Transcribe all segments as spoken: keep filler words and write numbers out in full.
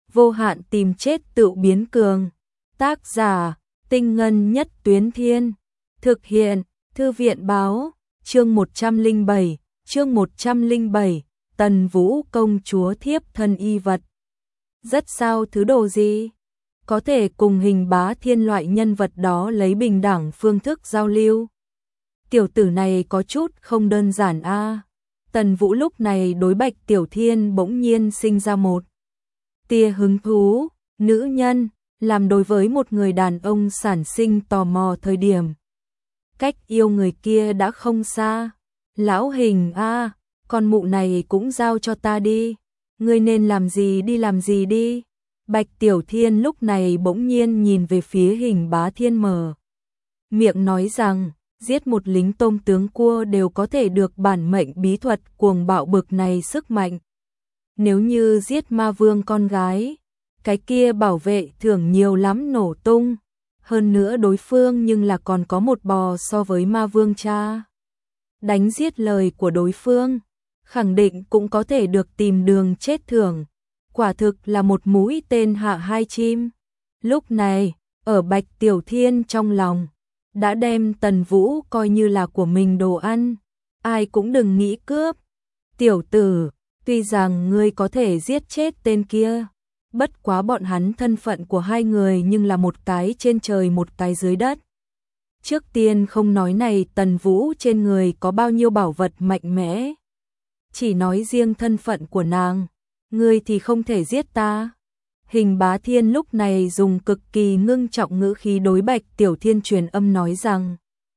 vô hạn tìm chết tự biến cường. Tác giả, Tinh Ngân Nhất Tuyến Thiên. Thực hiện, Thư viện Báo. Chương một trăm lẻ bảy, chương một trăm lẻ bảy, Tần Vũ công chúa thiếp thân y vật. Rất sao thứ đồ gì? Có thể cùng Hình Bá Thiên loại nhân vật đó lấy bình đẳng phương thức giao lưu. Tiểu tử này có chút không đơn giản a. À. Tần Vũ lúc này đối Bạch Tiểu Thiên bỗng nhiên sinh ra một tia hứng thú, nữ nhân, làm đối với một người đàn ông sản sinh tò mò thời điểm. Cách yêu người kia đã không xa. Lão Hình a, à, con mụ này cũng giao cho ta đi. Ngươi nên làm gì đi làm gì đi. Bạch Tiểu Thiên lúc này bỗng nhiên nhìn về phía Hình Bá Thiên mở miệng nói rằng, giết một lính tôm tướng cua đều có thể được bản mệnh bí thuật cuồng bạo bực này sức mạnh. Nếu như giết ma vương con gái, cái kia bảo vệ thưởng nhiều lắm nổ tung. Hơn nữa đối phương nhưng là còn có một bò so với ma vương cha. Đánh giết lời của đối phương, khẳng định cũng có thể được tìm đường chết thưởng. Quả thực là một mũi tên hạ hai chim. Lúc này, ở Bạch Tiểu Thiên trong lòng, đã đem Tần Vũ coi như là của mình đồ ăn. Ai cũng đừng nghĩ cướp. Tiểu tử, tuy rằng ngươi có thể giết chết tên kia, bất quá bọn hắn thân phận của hai người nhưng là một cái trên trời một cái dưới đất. Trước tiên không nói này Tần Vũ trên người có bao nhiêu bảo vật mạnh mẽ. Chỉ nói riêng thân phận của nàng, ngươi thì không thể giết ta. Hình Bá Thiên lúc này dùng cực kỳ ngưng trọng ngữ khí đối Bạch Tiểu Thiên truyền âm nói rằng.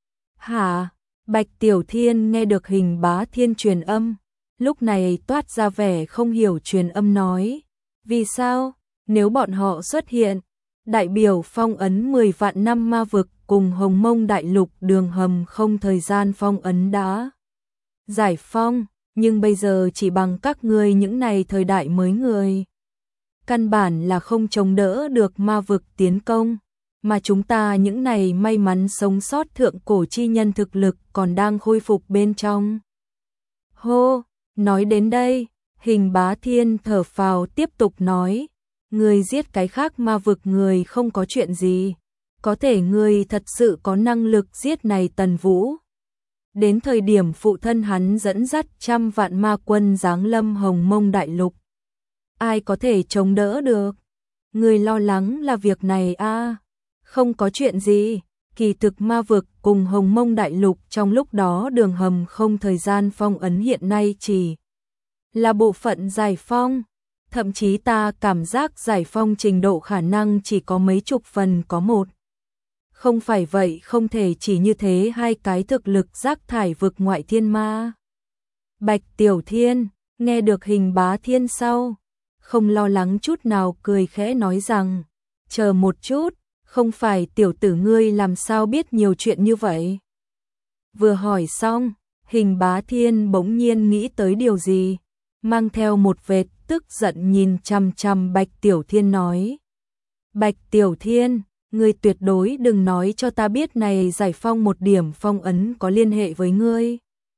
Hả? Bạch Tiểu Thiên nghe được Hình Bá Thiên truyền âm, lúc này toát ra vẻ không hiểu truyền âm nói. Vì sao? Nếu bọn họ xuất hiện, đại biểu phong ấn mười vạn năm ma vực cùng Hồng Mông Đại Lục đường hầm không thời gian phong ấn đã giải phong, nhưng bây giờ chỉ bằng các ngươi những này thời đại mới người. Căn bản là không chống đỡ được ma vực tiến công, mà chúng ta những này may mắn sống sót thượng cổ chi nhân thực lực còn đang khôi phục bên trong. Hô, nói đến đây, Hình Bá Thiên thở phào tiếp tục nói, người giết cái khác ma vực người không có chuyện gì, có thể người thật sự có năng lực giết này Tần Vũ. Đến thời điểm phụ thân hắn dẫn dắt trăm vạn ma quân giáng lâm Hồng Mông Đại Lục, ai có thể chống đỡ được? Người lo lắng là việc này a? À? Không có chuyện gì, kỳ thực ma vực cùng Hồng Mông Đại Lục trong lúc đó đường hầm không thời gian phong ấn hiện nay chỉ là bộ phận giải phong, thậm chí ta cảm giác giải phong trình độ khả năng chỉ có mấy chục phần có một. Không phải vậy không thể chỉ như thế hai cái thực lực rác thải vực ngoại thiên ma. Bạch Tiểu Thiên, nghe được Hình Bá Thiên sau, không lo lắng chút nào cười khẽ nói rằng, chờ một chút, không phải tiểu tử ngươi làm sao biết nhiều chuyện như vậy. Vừa hỏi xong, Hình Bá Thiên bỗng nhiên nghĩ tới điều gì, mang theo một vệt tức giận nhìn chằm chằm Bạch Tiểu Thiên nói. Bạch Tiểu Thiên, ngươi tuyệt đối đừng nói cho ta biết này giải phong một điểm phong ấn có liên hệ với ngươi.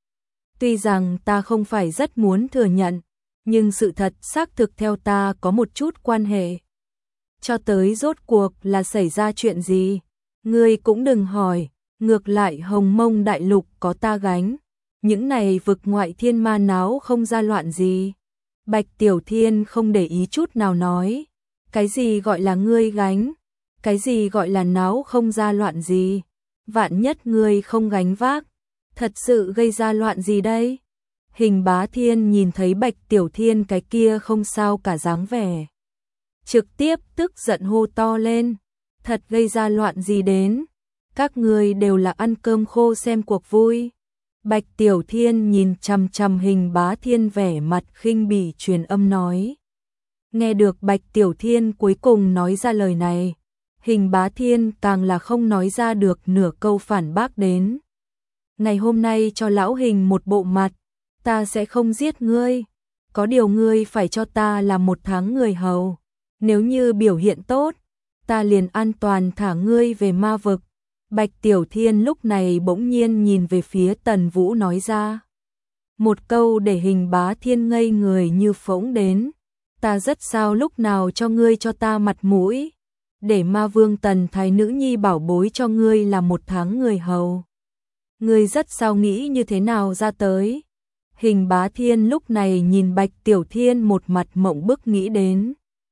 Tuy rằng ta không phải rất muốn thừa nhận, nhưng sự thật xác thực theo ta có một chút quan hệ. Cho tới rốt cuộc là xảy ra chuyện gì, ngươi cũng đừng hỏi, ngược lại Hồng Mông Đại Lục có ta gánh, những này vực ngoại thiên ma náo không ra loạn gì. Bạch Tiểu Thiên không để ý chút nào nói, cái gì gọi là ngươi gánh, cái gì gọi là náo không ra loạn gì, vạn nhất ngươi không gánh vác, thật sự gây ra loạn gì đây? Hình Bá Thiên nhìn thấy Bạch Tiểu Thiên cái kia không sao cả dáng vẻ, trực tiếp tức giận hô to lên, thật gây ra loạn gì đến, các ngươi đều là ăn cơm khô xem cuộc vui. Bạch Tiểu Thiên nhìn chằm chằm Hình Bá Thiên vẻ mặt khinh bỉ truyền âm nói. Nghe được Bạch Tiểu Thiên cuối cùng nói ra lời này, Hình Bá Thiên càng là không nói ra được nửa câu phản bác đến. Ngày hôm nay cho lão Hình một bộ mặt, ta sẽ không giết ngươi, có điều ngươi phải cho ta làm một tháng người hầu, nếu như biểu hiện tốt, ta liền an toàn thả ngươi về ma vực. Bạch Tiểu Thiên lúc này bỗng nhiên nhìn về phía Tần Vũ nói ra. Một câu để Hình Bá Thiên ngây người như phỗng đến. ta rất sao lúc nào cho ngươi cho ta mặt mũi, để ma vương Tần Thái nữ nhi bảo bối cho ngươi là một tháng người hầu. Ngươi rất sao nghĩ như thế nào ra tới. Hình Bá Thiên lúc này nhìn Bạch Tiểu Thiên một mặt mộng bức nghĩ đến.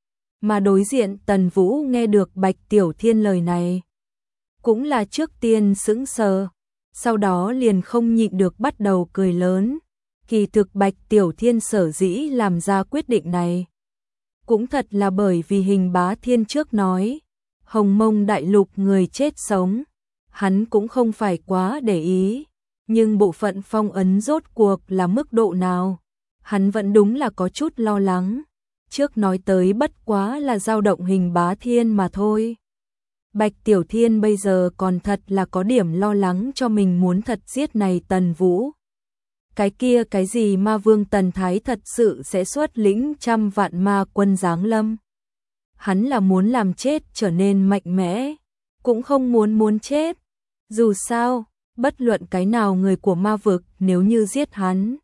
Mà đối diện Tần Vũ nghe được Bạch Tiểu Thiên lời này, cũng là trước tiên sững sờ, sau đó liền không nhịn được bắt đầu cười lớn. Kỳ thực Bạch Tiểu Thiên sở dĩ làm ra quyết định này, cũng thật là bởi vì Hình Bá Thiên trước nói, Hồng Mông đại lục người chết sống, hắn cũng không phải quá để ý, nhưng bộ phận phong ấn rốt cuộc là mức độ nào, hắn vẫn đúng là có chút lo lắng. Trước nói tới bất quá là dao động Hình Bá Thiên mà thôi. Bạch Tiểu Thiên bây giờ còn thật là có điểm lo lắng cho mình muốn thật giết này Tần Vũ. Cái kia cái gì ma vương Tần Thái thật sự sẽ xuất lĩnh trăm vạn ma quân giáng lâm. Hắn là muốn làm chết trở nên mạnh mẽ, cũng không muốn muốn chết. Dù sao, bất luận cái nào người của ma vực nếu như giết hắn,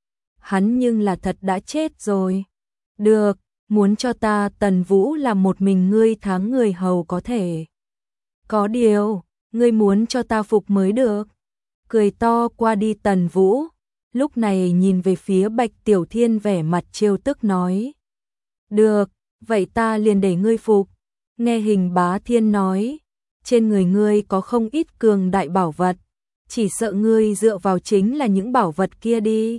hắn nhưng là thật đã chết rồi. Được, muốn cho ta Tần Vũ là một mình ngươi tháng người hầu có thể. Có điều, ngươi muốn cho ta phục mới được. Cười to qua đi Tần Vũ, lúc này nhìn về phía Bạch Tiểu Thiên vẻ mặt trêu tức nói. Được, vậy ta liền để ngươi phục. Nghe Hình Bá Thiên nói, trên người ngươi có không ít cường đại bảo vật, chỉ sợ ngươi dựa vào chính là những bảo vật kia đi.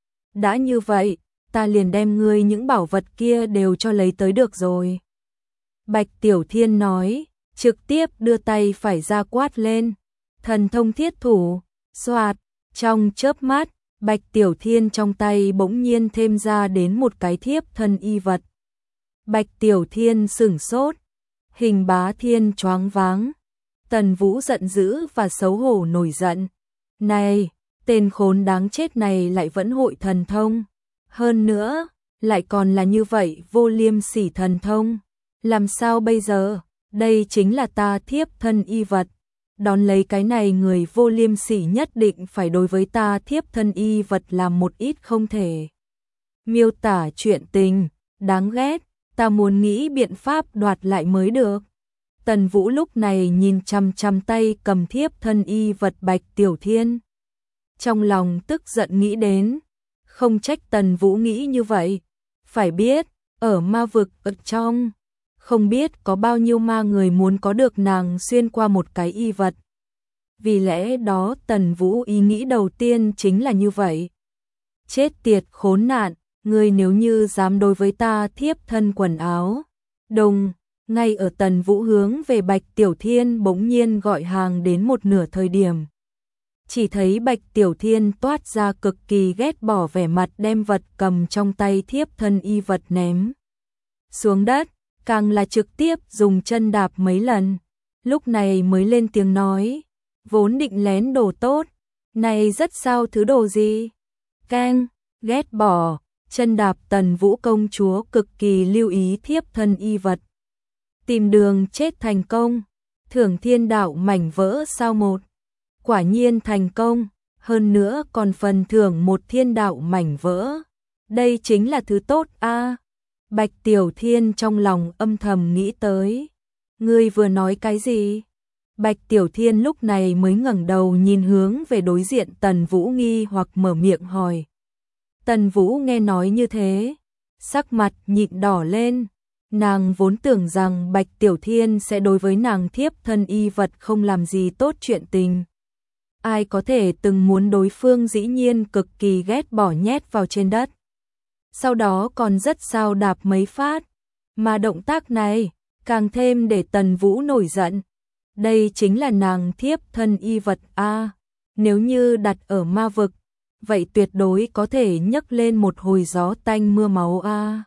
Đã như vậy, ta liền đem ngươi những bảo vật kia đều cho lấy tới được rồi. Bạch Tiểu Thiên nói, trực tiếp đưa tay phải ra quát lên. Thần thông thiết thủ, xoạt, trong chớp mắt, Bạch Tiểu Thiên trong tay bỗng nhiên thêm ra đến một cái thiếp thân y vật. Bạch Tiểu Thiên sửng sốt, Hình Bá Thiên choáng váng. Tần Vũ giận dữ và xấu hổ nổi giận. Này, tên khốn đáng chết này lại vẫn hội thần thông. Hơn nữa, lại còn là như vậy vô liêm sỉ thần thông. Làm sao bây giờ? Đây chính là ta thiếp thân y vật. Đón lấy cái này người vô liêm sỉ nhất định phải đối với ta thiếp thân y vật làm một ít không thể miêu tả chuyện tình, đáng ghét, ta muốn nghĩ biện pháp đoạt lại mới được. Tần Vũ lúc này nhìn chằm chằm tay cầm thiếp thân y vật Bạch Tiểu Thiên. Trong lòng tức giận nghĩ đến, không trách Tần Vũ nghĩ như vậy. Phải biết, ở ma vực ở trong, không biết có bao nhiêu ma người muốn có được nàng xuyên qua một cái y vật. Vì lẽ đó Tần Vũ ý nghĩ đầu tiên chính là như vậy. Chết tiệt khốn nạn, ngươi nếu như dám đối với ta thiếp thân quần áo. Đồng, ngay ở Tần Vũ hướng về Bạch Tiểu Thiên bỗng nhiên gọi hàng đến một nửa thời điểm. Chỉ thấy Bạch Tiểu Thiên toát ra cực kỳ ghét bỏ vẻ mặt đem vật cầm trong tay thiếp thân y vật ném xuống đất, càng là trực tiếp dùng chân đạp mấy lần. Lúc này mới lên tiếng nói, vốn định lén đồ tốt, này rất sao thứ đồ gì? Keng, ghét bỏ, chân đạp Tần Vũ công chúa cực kỳ lưu ý thiếp thân y vật. Tìm đường chết thành công, thưởng thiên đạo mảnh vỡ sao một. Quả nhiên thành công, hơn nữa còn phần thưởng một thiên đạo mảnh vỡ. Đây chính là thứ tốt a. À. Bạch Tiểu Thiên trong lòng âm thầm nghĩ tới. Ngươi vừa nói cái gì? Bạch Tiểu Thiên lúc này mới ngẩng đầu nhìn hướng về đối diện Tần Vũ nghi hoặc mở miệng hỏi. Tần Vũ nghe nói như thế, sắc mặt nhịn đỏ lên. Nàng vốn tưởng rằng Bạch Tiểu Thiên sẽ đối với nàng thiếp thân y vật không làm gì tốt chuyện tình. Ai có thể từng muốn đối phương dĩ nhiên cực kỳ ghét bỏ nhét vào trên đất. Sau đó còn rất sao đạp mấy phát. Mà động tác này, càng thêm để Tần Vũ nổi giận. Đây chính là nàng thiếp thân y vật a. À, nếu như đặt ở ma vực, vậy tuyệt đối có thể nhấc lên một hồi gió tanh mưa máu a. À,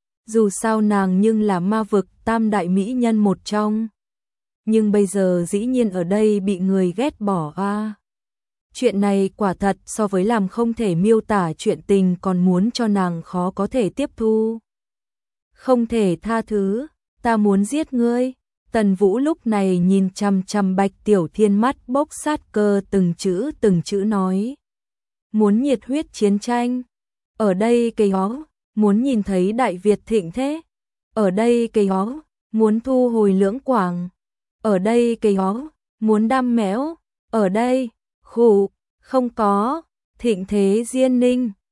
dù sao nàng nhưng là ma vực tam đại mỹ nhân một trong. Nhưng bây giờ dĩ nhiên ở đây bị người ghét bỏ a. À, chuyện này quả thật so với làm không thể miêu tả chuyện tình còn muốn cho nàng khó có thể tiếp thu. Không thể tha thứ, ta muốn giết ngươi. Tần Vũ lúc này nhìn chằm chằm Bạch Tiểu Thiên mắt bốc sát cơ từng chữ từng chữ nói. Muốn nhiệt huyết chiến tranh. Ở đây cây ó, muốn nhìn thấy Đại Việt thịnh thế. Ở đây cây ó, muốn thu hồi Lưỡng Quảng. Ở đây cây ó, muốn đam mẽo. Ở đây, khụ, không có, thịnh thế Diên Ninh.